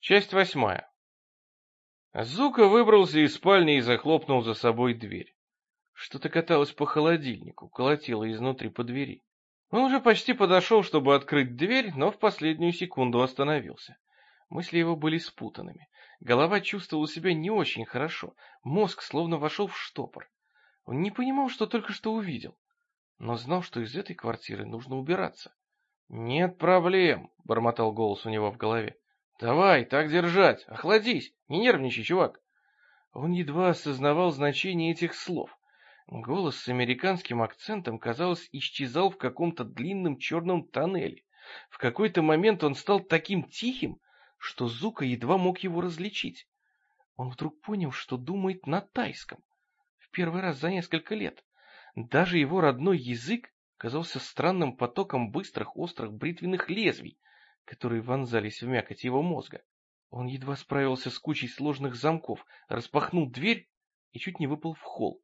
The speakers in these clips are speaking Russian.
Часть 8. Зука выбрался из спальни и захлопнул за собой дверь. Что-то каталось по холодильнику, колотило изнутри по двери. Он уже почти подошел, чтобы открыть дверь, но в последнюю секунду остановился. Мысли его были спутанными. Голова чувствовала себя не очень хорошо. Мозг словно вошел в штопор. Он не понимал, что только что увидел, но знал, что из этой квартиры нужно убираться. «Нет проблем», — бормотал голос у него в голове. «Давай, так держать, охладись, не нервничай, чувак». Он едва осознавал значение этих слов. Голос с американским акцентом, казалось, исчезал в каком-то длинном черном тоннеле. В какой-то момент он стал таким тихим, что Зука едва мог его различить. Он вдруг понял, что думает на тайском. В первый раз за несколько лет. Даже его родной язык казался странным потоком быстрых острых бритвенных лезвий, которые вонзались в мякоть его мозга. Он едва справился с кучей сложных замков, распахнул дверь и чуть не выпал в холл.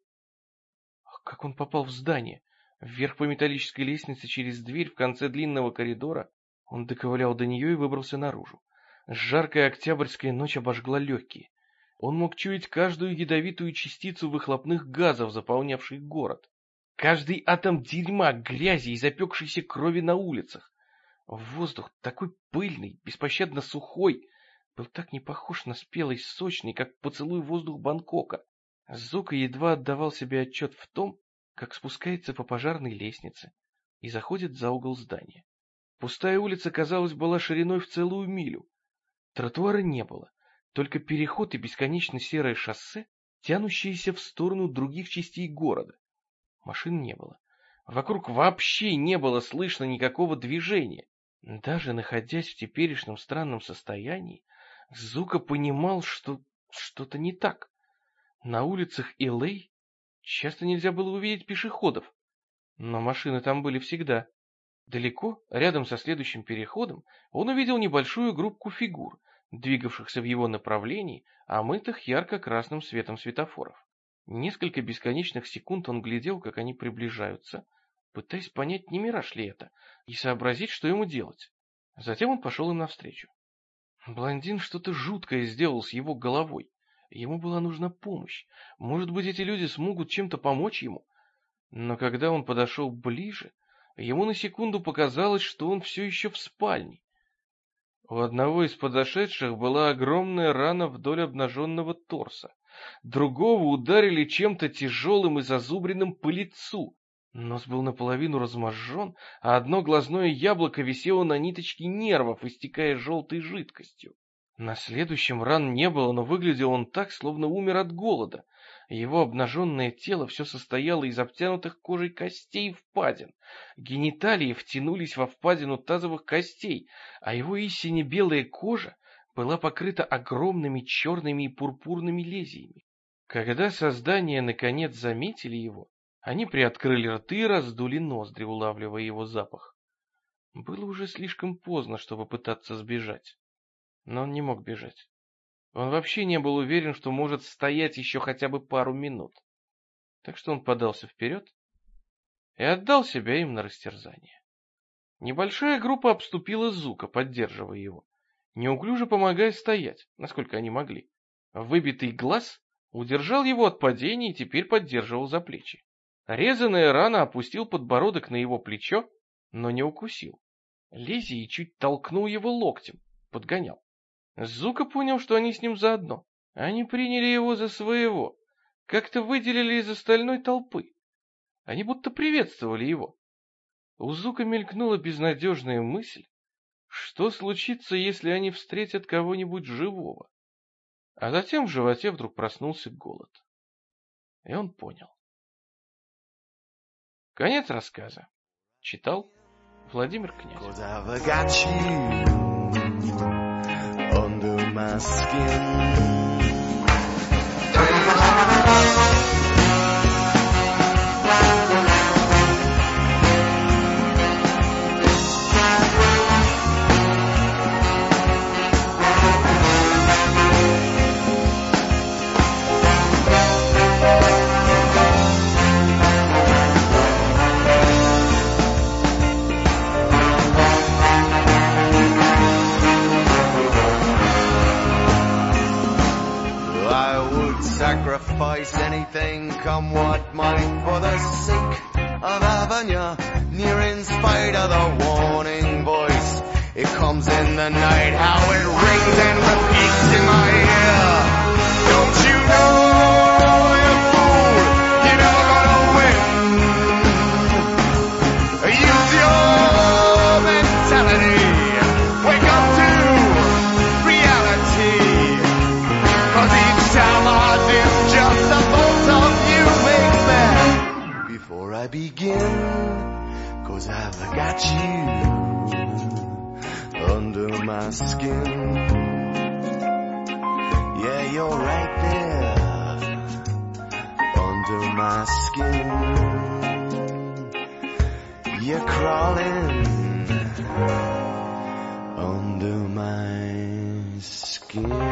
Как он попал в здание? Вверх по металлической лестнице через дверь в конце длинного коридора. Он доковылял до нее и выбрался наружу. Жаркая октябрьская ночь обожгла легкие. Он мог чуять каждую ядовитую частицу выхлопных газов, заполнявших город. Каждый атом дерьма, грязи и запекшейся крови на улицах. Воздух, такой пыльный, беспощадно сухой, был так не похож на спелый, сочный, как поцелуй воздух Бангкока. Зука едва отдавал себе отчет в том, как спускается по пожарной лестнице и заходит за угол здания. Пустая улица, казалось, была шириной в целую милю. Тротуара не было, только переход и бесконечно серое шоссе, тянущееся в сторону других частей города. Машин не было. Вокруг вообще не было слышно никакого движения. Даже находясь в теперешнем странном состоянии, Зука понимал, что что-то не так. На улицах Л.А. часто нельзя было увидеть пешеходов, но машины там были всегда. Далеко, рядом со следующим переходом, он увидел небольшую группку фигур, двигавшихся в его направлении, омытых ярко-красным светом светофоров. Несколько бесконечных секунд он глядел, как они приближаются, пытаясь понять, не мираж ли это, и сообразить, что ему делать. Затем он пошел им навстречу. Блондин что-то жуткое сделал с его головой. Ему была нужна помощь. Может быть, эти люди смогут чем-то помочь ему? Но когда он подошел ближе, ему на секунду показалось, что он все еще в спальне. У одного из подошедших была огромная рана вдоль обнаженного торса. Другого ударили чем-то тяжелым и зазубренным по лицу. Нос был наполовину разможжен, а одно глазное яблоко висело на ниточке нервов, истекая желтой жидкостью. На следующем ран не было, но выглядел он так, словно умер от голода. Его обнаженное тело все состояло из обтянутых кожей костей и впадин. Гениталии втянулись во впадину тазовых костей, а его истинно белая кожа была покрыта огромными черными и пурпурными лезвиями. Когда создания наконец заметили его, они приоткрыли рты и раздули ноздри, улавливая его запах. Было уже слишком поздно, чтобы пытаться сбежать. Но он не мог бежать. Он вообще не был уверен, что может стоять еще хотя бы пару минут. Так что он подался вперед и отдал себя им на растерзание. Небольшая группа обступила Зука, поддерживая его, неуклюже помогая стоять, насколько они могли. Выбитый глаз удержал его от падения и теперь поддерживал за плечи. Резаная рана опустил подбородок на его плечо, но не укусил. Лезвие чуть толкнул его локтем, подгонял. Зука понял, что они с ним заодно. Они приняли его за своего, как-то выделили из остальной толпы. Они будто приветствовали его. У Зука мелькнула безнадежная мысль, что случится, если они встретят кого-нибудь живого. А затем в животе вдруг проснулся голод. И он понял. Конец рассказа. Читал Владимир Князев. Under my skin. sacrifice anything, come what might, for the sake of having you near, in spite of the warning voice. It comes in the night, how it rings and repeats in my ear. Don't you know, you fool, you're never gonna win. Use your mentality, wake up to reality. 'Cause each time I did, just the thought of you makes me. Before I begin, 'cause I've got you under my skin. Yeah, you're right there under my skin. You're crawling under my skin.